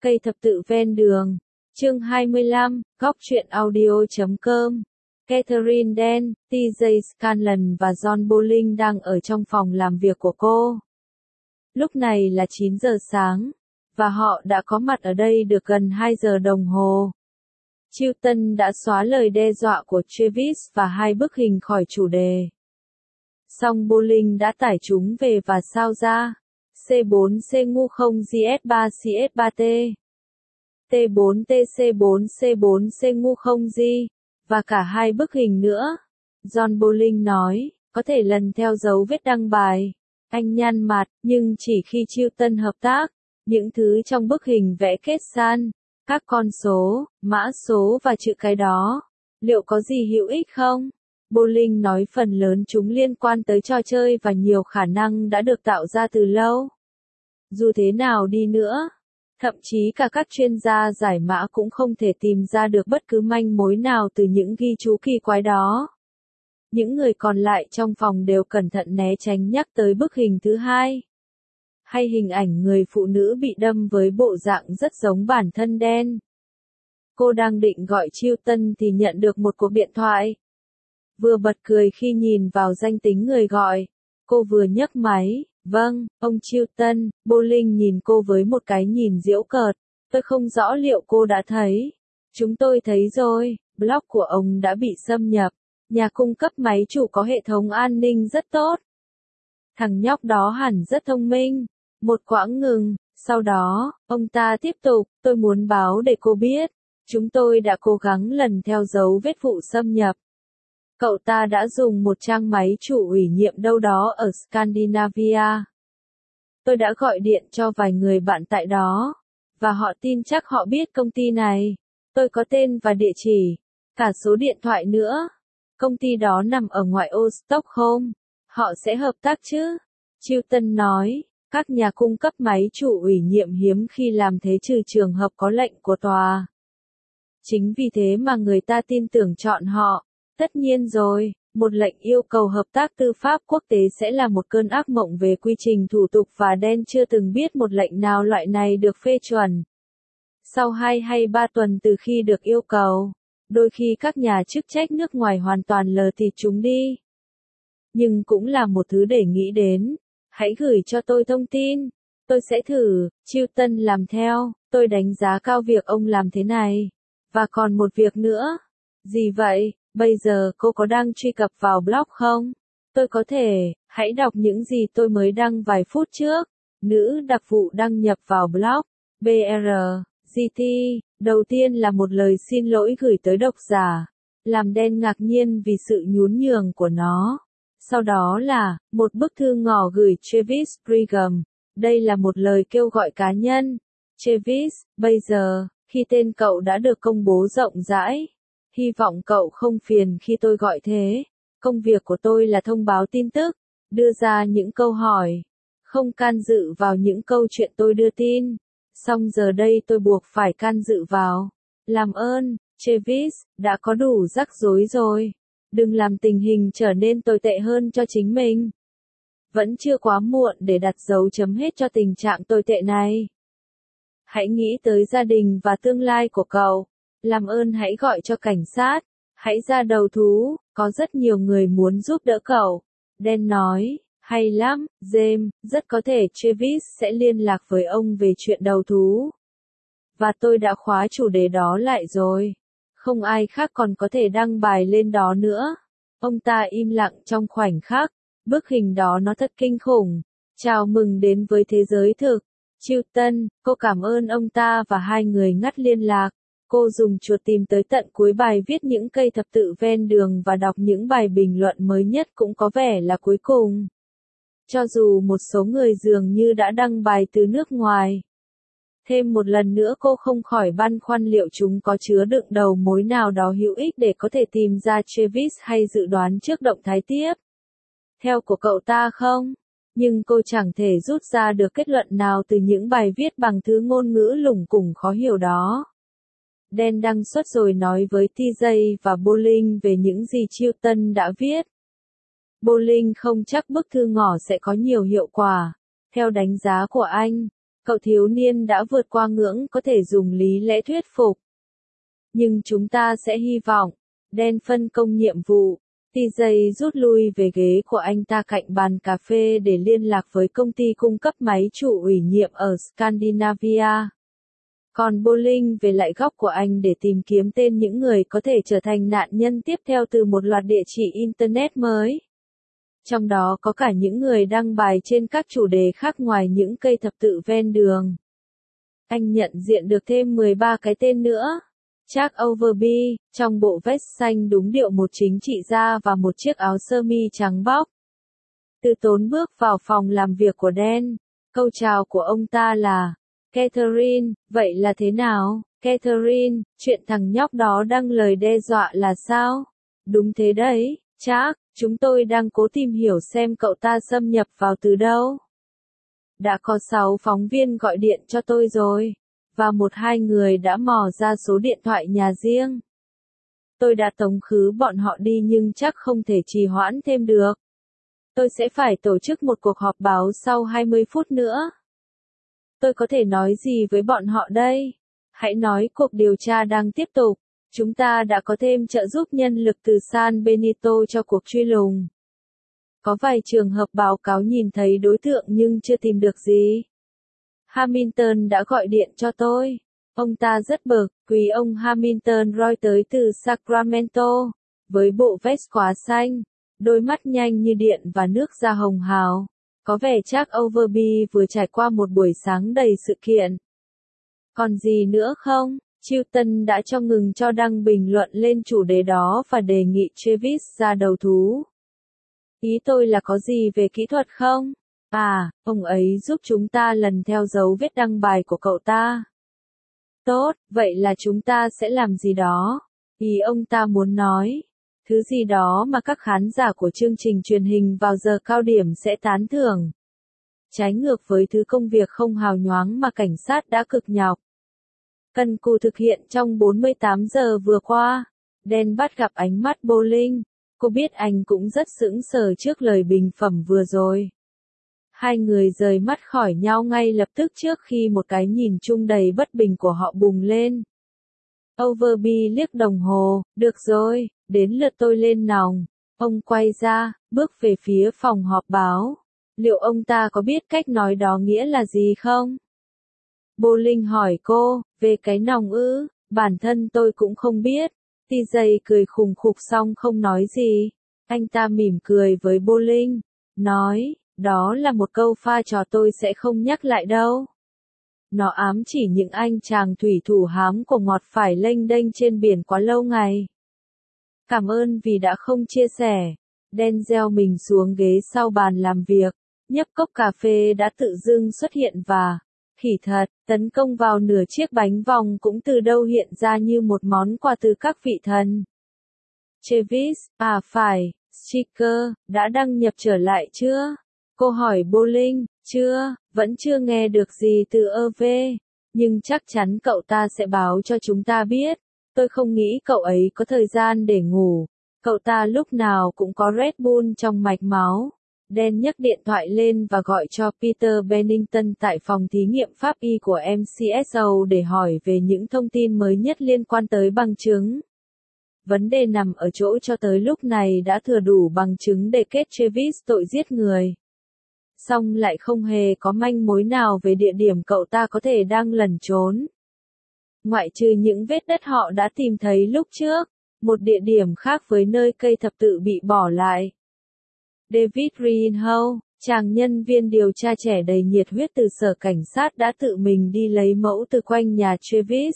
Cây thập tự ven đường. Chương 25, góc truyện audio.com. Catherine Dent, TJ Scanlon và John Bolling đang ở trong phòng làm việc của cô. Lúc này là 9 giờ sáng, và họ đã có mặt ở đây được gần 2 giờ đồng hồ. Chilton đã xóa lời đe dọa của Travis và 2 bức hình khỏi chủ đề. Song Bolling đã tải chúng về và sao ra. C4C ngu không GS3 CS3T. T4TC4C4C ngu không G. Và cả 2 bức hình nữa. John Bolling nói, có thể lần theo dấu vết đăng bài. Anh nhăn mặt, nhưng chỉ khi Chilton hợp tác. Những thứ trong bức hình vẽ kết san, các con số, mã số và chữ cái đó. Liệu có gì hữu ích không? Bolling nói phần lớn chúng liên quan tới trò chơi và nhiều khả năng đã được tạo ra từ lâu. Dù thế nào đi nữa, thậm chí cả các chuyên gia giải mã cũng không thể tìm ra được bất cứ manh mối nào từ những ghi chú kỳ quái đó. Những người còn lại trong phòng đều cẩn thận né tránh nhắc tới bức hình thứ hai. Hay hình ảnh người phụ nữ bị đâm với bộ dạng rất giống bản thân đen. Cô đang định gọi Chilton thì nhận được một cuộc điện thoại. Vừa bật cười khi nhìn vào danh tính người gọi, cô vừa nhấc máy. Vâng, ông Chilton. Bolling nhìn cô với một cái nhìn giễu cợt. Tôi không rõ liệu cô đã thấy. Chúng tôi thấy rồi, blog của ông đã bị xâm nhập. Nhà cung cấp máy chủ có hệ thống an ninh rất tốt. Thằng nhóc đó hẳn rất thông minh. Một quãng ngừng, sau đó, ông ta tiếp tục, tôi muốn báo để cô biết. Chúng tôi đã cố gắng lần theo dấu vết vụ xâm nhập. Cậu ta đã dùng một trang máy chủ ủy nhiệm đâu đó ở Scandinavia. Tôi đã gọi điện cho vài người bạn tại đó, và họ tin chắc họ biết công ty này. Tôi có tên và địa chỉ, cả số điện thoại nữa. Công ty đó nằm ở ngoại ô Stockholm. Họ sẽ hợp tác chứ? Chilton nói, các nhà cung cấp máy chủ ủy nhiệm hiếm khi làm thế trừ trường hợp có lệnh của tòa. Chính vì thế mà người ta tin tưởng chọn họ. Tất nhiên rồi, một lệnh yêu cầu hợp tác tư pháp quốc tế sẽ là một cơn ác mộng về quy trình thủ tục và đen chưa từng biết một lệnh nào loại này được phê chuẩn. Sau 2 hay 3 tuần từ khi được yêu cầu, đôi khi các nhà chức trách nước ngoài hoàn toàn lờ thịt chúng đi. Nhưng cũng là một thứ để nghĩ đến. Hãy gửi cho tôi thông tin. Tôi sẽ thử. Chilton làm theo. Tôi đánh giá cao việc ông làm thế này. Và còn một việc nữa. Gì vậy? Bây giờ cô có đang truy cập vào blog không? Tôi có thể. Hãy đọc những gì tôi mới đăng vài phút trước. Nữ đặc vụ đăng nhập vào blog. BR. GT. Đầu tiên là một lời xin lỗi gửi tới độc giả. Làm đen ngạc nhiên vì sự nhún nhường của nó. Sau đó là, một bức thư ngỏ gửi Travis Brigham. Đây là một lời kêu gọi cá nhân. Travis, bây giờ, khi tên cậu đã được công bố rộng rãi, hy vọng cậu không phiền khi tôi gọi thế. Công việc của tôi là thông báo tin tức, đưa ra những câu hỏi, không can dự vào những câu chuyện tôi đưa tin. Song giờ đây tôi buộc phải can dự vào. Làm ơn, Travis, đã có đủ rắc rối rồi. Đừng làm tình hình trở nên tồi tệ hơn cho chính mình. Vẫn chưa quá muộn để đặt dấu chấm hết cho tình trạng tồi tệ này. Hãy nghĩ tới gia đình và tương lai của cậu. Làm ơn hãy gọi cho cảnh sát. Hãy ra đầu thú, có rất nhiều người muốn giúp đỡ cậu. Dan nói, hay lắm, James, rất có thể Travis sẽ liên lạc với ông về chuyện đầu thú. Và tôi đã khóa chủ đề đó lại rồi. Không ai khác còn có thể đăng bài lên đó nữa. Ông ta im lặng trong khoảnh khắc. Bức hình đó nó thật kinh khủng. Chào mừng đến với thế giới thực. Chilton, cô cảm ơn ông ta và 2 người ngắt liên lạc. Cô dùng chuột tìm tới tận cuối bài viết những cây thập tự ven đường và đọc những bài bình luận mới nhất cũng có vẻ là cuối cùng. Cho dù một số người dường như đã đăng bài từ nước ngoài. Thêm một lần nữa cô không khỏi băn khoăn liệu chúng có chứa đựng đầu mối nào đó hữu ích để có thể tìm ra Travis hay dự đoán trước động thái tiếp theo của cậu ta không? Nhưng cô chẳng thể rút ra được kết luận nào từ những bài viết bằng thứ ngôn ngữ lủng củng khó hiểu đó. Dan đăng xuất rồi nói với TJ và Bolling về những gì Chilton đã viết. Bolling không chắc bức thư ngỏ sẽ có nhiều hiệu quả. Theo đánh giá của anh, Cậu thiếu niên đã vượt qua ngưỡng có thể dùng lý lẽ thuyết phục. Nhưng chúng ta sẽ hy vọng. Dan phân công nhiệm vụ. TJ rút lui về ghế của anh ta cạnh bàn cà phê để liên lạc với công ty cung cấp máy chủ ủy nhiệm ở Scandinavia. Còn Bowling về lại góc của anh để tìm kiếm tên những người có thể trở thành nạn nhân tiếp theo từ một loạt địa chỉ Internet mới. Trong đó có cả những người đăng bài trên các chủ đề khác ngoài những cây thập tự ven đường. Anh nhận diện được thêm 13 cái tên nữa. Jack Overby, trong bộ vest xanh đúng điệu một chính trị gia và một chiếc áo sơ mi trắng bóc. Từ tốn bước vào phòng làm việc của Dan. Câu chào của ông ta là, Catherine, vậy là thế nào? Catherine, chuyện thằng nhóc đó đăng lời đe dọa là sao? Đúng thế đấy, Jack, chúng tôi đang cố tìm hiểu xem cậu ta xâm nhập vào từ đâu. Đã có 6 phóng viên gọi điện cho tôi rồi. Và 1-2 người đã mò ra số điện thoại nhà riêng. Tôi đã tống khứ bọn họ đi nhưng chắc không thể trì hoãn thêm được. Tôi sẽ phải tổ chức một cuộc họp báo sau 20 phút nữa. Tôi có thể nói gì với bọn họ đây? Hãy nói cuộc điều tra đang tiếp tục. Chúng ta đã có thêm trợ giúp nhân lực từ San Benito cho cuộc truy lùng. Có vài trường hợp báo cáo nhìn thấy đối tượng nhưng chưa tìm được gì. Hamilton đã gọi điện cho tôi. Ông ta rất bực, quý ông Hamilton Roy tới từ Sacramento, với bộ vest quá xanh, đôi mắt nhanh như điện và nước da hồng hào. Có vẻ Jack Overby vừa trải qua một buổi sáng đầy sự kiện. Còn gì nữa không? Chilton đã cho ngừng cho đăng bình luận lên chủ đề đó và đề nghị Travis ra đầu thú. Ý tôi là có gì về kỹ thuật không? À, ông ấy giúp chúng ta lần theo dấu vết đăng bài của cậu ta. Tốt, vậy là chúng ta sẽ làm gì đó? Ý ông ta muốn nói. Thứ gì đó mà các khán giả của chương trình truyền hình vào giờ cao điểm sẽ tán thưởng. Trái ngược với thứ công việc không hào nhoáng mà cảnh sát đã cực nhọc cần cù thực hiện trong 48 giờ vừa qua. Dan bắt gặp ánh mắt Bowling. Cô biết anh cũng rất sững sờ trước lời bình phẩm vừa rồi. Hai người rời mắt khỏi nhau ngay lập tức trước khi một cái nhìn chung đầy bất bình của họ bùng lên. Overby liếc đồng hồ, được rồi, đến lượt tôi lên nòng. Ông quay ra, bước về phía phòng họp báo. Liệu ông ta có biết cách nói đó nghĩa là gì không? Bowling hỏi cô, về cái nòng ư, bản thân tôi cũng không biết. TJ cười khùng khục xong không nói gì. Anh ta mỉm cười với Bowling, nói, đó là một câu pha trò tôi sẽ không nhắc lại đâu. Nó ám chỉ những anh chàng thủy thủ hám của ngọt phải lênh đênh trên biển quá lâu ngày. Cảm ơn vì đã không chia sẻ. Dan gieo mình xuống ghế sau bàn làm việc, nhấp cốc cà phê đã tự dưng xuất hiện và, khỉ thật, tấn công vào nửa chiếc bánh vòng cũng từ đâu hiện ra như một món quà từ các vị thần. Travis, à phải, Sticker, đã đăng nhập trở lại chưa? Cô hỏi Bowling, chưa, vẫn chưa nghe được gì từ EV, nhưng chắc chắn cậu ta sẽ báo cho chúng ta biết. Tôi không nghĩ cậu ấy có thời gian để ngủ. Cậu ta lúc nào cũng có Red Bull trong mạch máu. Dan nhấc điện thoại lên và gọi cho Peter Bennington tại phòng thí nghiệm pháp y của MCSO để hỏi về những thông tin mới nhất liên quan tới bằng chứng. Vấn đề nằm ở chỗ cho tới lúc này đã thừa đủ bằng chứng để kết Travis tội giết người. Song lại không hề có manh mối nào về địa điểm cậu ta có thể đang lẩn trốn. Ngoại trừ những vết đất họ đã tìm thấy lúc trước, một địa điểm khác với nơi cây thập tự bị bỏ lại. David Greenhow, chàng nhân viên điều tra trẻ đầy nhiệt huyết từ sở cảnh sát đã tự mình đi lấy mẫu từ quanh nhà Travis.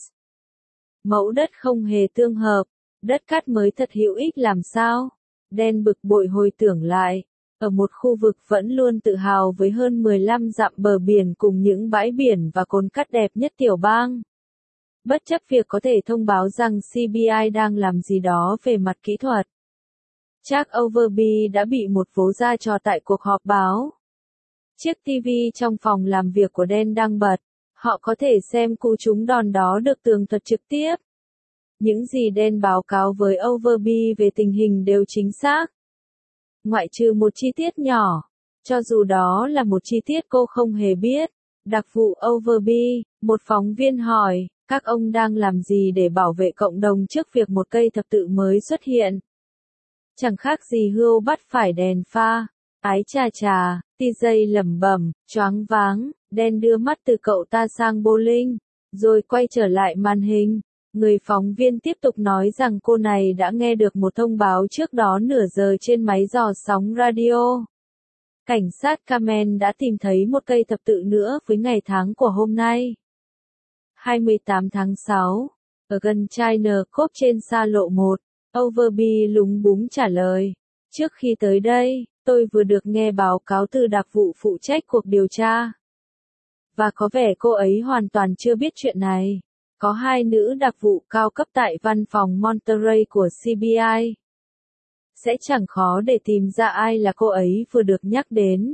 Mẫu đất không hề tương hợp, đất cát mới thật hữu ích làm sao? Dan bực bội hồi tưởng lại. Ở một khu vực vẫn luôn tự hào với hơn 15 dặm bờ biển cùng những bãi biển và cồn cát đẹp nhất tiểu bang. Bất chấp việc có thể thông báo rằng CBI đang làm gì đó về mặt kỹ thuật. Jack Overby đã bị một vố ra trò tại cuộc họp báo. Chiếc TV trong phòng làm việc của Dan đang bật. Họ có thể xem cú trúng đòn đó được tường thuật trực tiếp. Những gì Dan báo cáo với Overby về tình hình đều chính xác. Ngoại trừ một chi tiết nhỏ, cho dù đó là một chi tiết cô không hề biết, Đặc vụ Overby, một phóng viên hỏi, các ông đang làm gì để bảo vệ cộng đồng trước việc một cây thập tự mới xuất hiện? Chẳng khác gì hươu bắt phải đèn pha. Ái chà chà, TJ lẩm bẩm, choáng váng, Dan đưa mắt từ cậu ta sang bowling, rồi quay trở lại màn hình. Người phóng viên tiếp tục nói rằng cô này đã nghe được một thông báo trước đó nửa giờ trên máy dò sóng radio. Cảnh sát Carmen đã tìm thấy một cây thập tự nữa với ngày tháng của hôm nay. 28 tháng 6, ở gần China Cove trên xa lộ 1, Overby lúng búng trả lời. Trước khi tới đây, tôi vừa được nghe báo cáo từ đặc vụ phụ trách cuộc điều tra. Và có vẻ cô ấy hoàn toàn chưa biết chuyện này. Có hai nữ đặc vụ cao cấp tại văn phòng Monterey của CBI. Sẽ chẳng khó để tìm ra ai là cô ấy vừa được nhắc đến.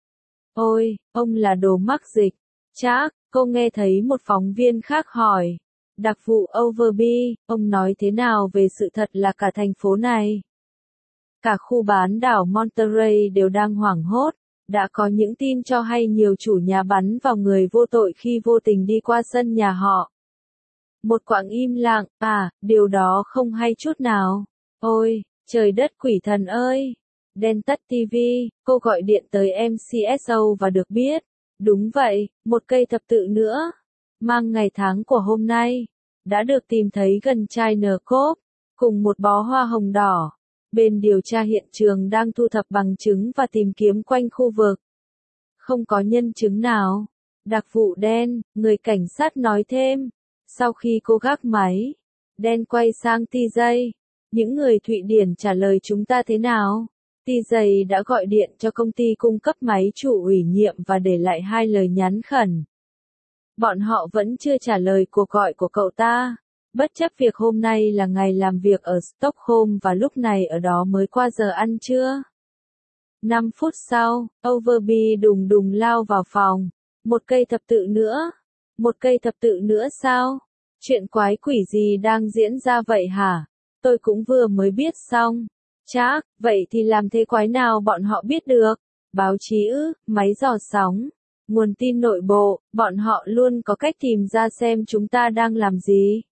Ôi, ông là đồ mắc dịch. Chắc, cô nghe thấy một phóng viên khác hỏi. Đặc vụ Overby, ông nói thế nào về sự thật là cả thành phố này? Cả khu bán đảo Monterey đều đang hoảng hốt. Đã có những tin cho hay nhiều chủ nhà bắn vào người vô tội khi vô tình đi qua sân nhà họ. Một quãng im lặng, điều đó không hay chút nào. Ôi, trời đất quỷ thần ơi! Dan tắt TV, cô gọi điện tới MCSO và được biết. Đúng vậy, một cây thập tự nữa, mang ngày tháng của hôm nay, đã được tìm thấy gần China Cove, cùng một bó hoa hồng đỏ. Bên điều tra hiện trường đang thu thập bằng chứng và tìm kiếm quanh khu vực. Không có nhân chứng nào. Đặc vụ Dan, người cảnh sát nói thêm. Sau khi cô gác máy, Dan quay sang TJ. Những người Thụy Điển trả lời chúng ta thế nào? TJ đã gọi điện cho công ty cung cấp máy chủ ủy nhiệm và để lại hai lời nhắn khẩn. Bọn họ vẫn chưa trả lời cuộc gọi của cậu ta. Bất chấp việc hôm nay là ngày làm việc ở Stockholm và lúc này ở đó mới qua giờ ăn trưa. 5 phút sau, Overby đùng đùng lao vào phòng. Một cây thập tự nữa. Một cây thập tự nữa sao? Chuyện quái quỷ gì đang diễn ra vậy hả? Tôi cũng vừa mới biết xong. Chắc, vậy thì làm thế quái nào bọn họ biết được? Báo chí ư, máy dò sóng, nguồn tin nội bộ, bọn họ luôn có cách tìm ra xem chúng ta đang làm gì.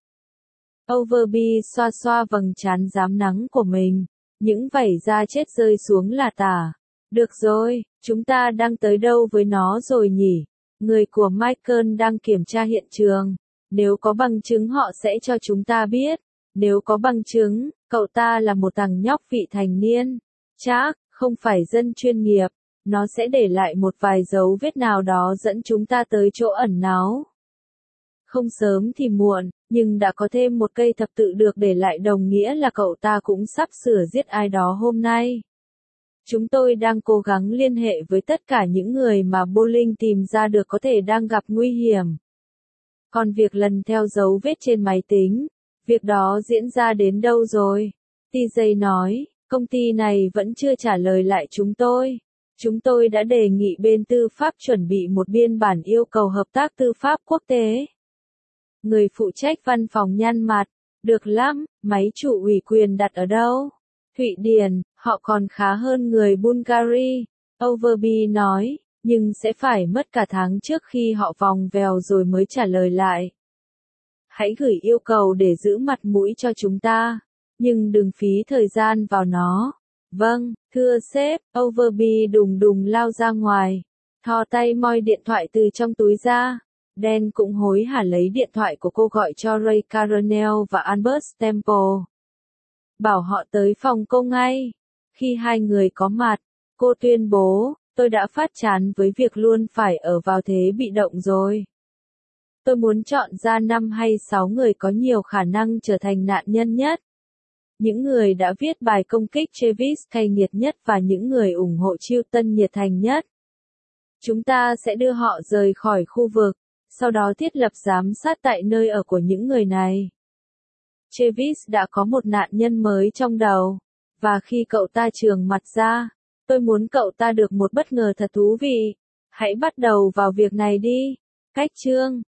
Overby xoa xoa vầng trán rám nắng của mình. Những vảy da chết rơi xuống là tả. Được rồi, chúng ta đang tới đâu với nó rồi nhỉ? Người của Michael đang kiểm tra hiện trường. Nếu có bằng chứng họ sẽ cho chúng ta biết. Nếu có bằng chứng, cậu ta là một thằng nhóc vị thành niên. Chắc, không phải dân chuyên nghiệp. Nó sẽ để lại một vài dấu vết nào đó dẫn chúng ta tới chỗ ẩn náu. Không sớm thì muộn, nhưng đã có thêm một cây thập tự được để lại đồng nghĩa là cậu ta cũng sắp sửa giết ai đó hôm nay. Chúng tôi đang cố gắng liên hệ với tất cả những người mà Bowling tìm ra được có thể đang gặp nguy hiểm. Còn việc lần theo dấu vết trên máy tính, việc đó diễn ra đến đâu rồi? TJ nói, công ty này vẫn chưa trả lời lại chúng tôi. Chúng tôi đã đề nghị bên tư pháp chuẩn bị một biên bản yêu cầu hợp tác tư pháp quốc tế. Người phụ trách văn phòng nhăn mặt, được lắm, máy chủ ủy quyền đặt ở đâu? Thụy Điển, họ còn khá hơn người Bulgaria, Overby nói, nhưng sẽ phải mất cả tháng trước khi họ vòng vèo rồi mới trả lời lại. Hãy gửi yêu cầu để giữ mặt mũi cho chúng ta, nhưng đừng phí thời gian vào nó. Vâng, thưa sếp, Overby đùng đùng lao ra ngoài, thò tay moi điện thoại từ trong túi ra. Dan cũng hối hả lấy điện thoại của cô gọi cho Ray Caronell và Albert Temple. Bảo họ tới phòng cô ngay. Khi hai người có mặt, cô tuyên bố, tôi đã phát chán với việc luôn phải ở vào thế bị động rồi. Tôi muốn chọn ra 5 hay 6 người có nhiều khả năng trở thành nạn nhân nhất. Những người đã viết bài công kích Travis cay nghiệt nhất và những người ủng hộ Chilton nhiệt thành nhất. Chúng ta sẽ đưa họ rời khỏi khu vực, sau đó thiết lập giám sát tại nơi ở của những người này. Travis đã có một nạn nhân mới trong đầu, và khi cậu ta trường mặt ra, tôi muốn cậu ta được một bất ngờ thật thú vị. Hãy bắt đầu vào việc này đi. Cách chương